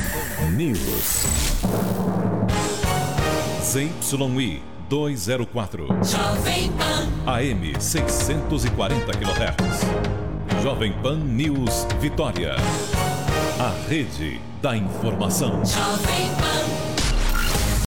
News. ZYI 204. Jovem Pan. AM 640 kHz. Jovem Pan News Vitória. A rede da informação. Jovem Pan.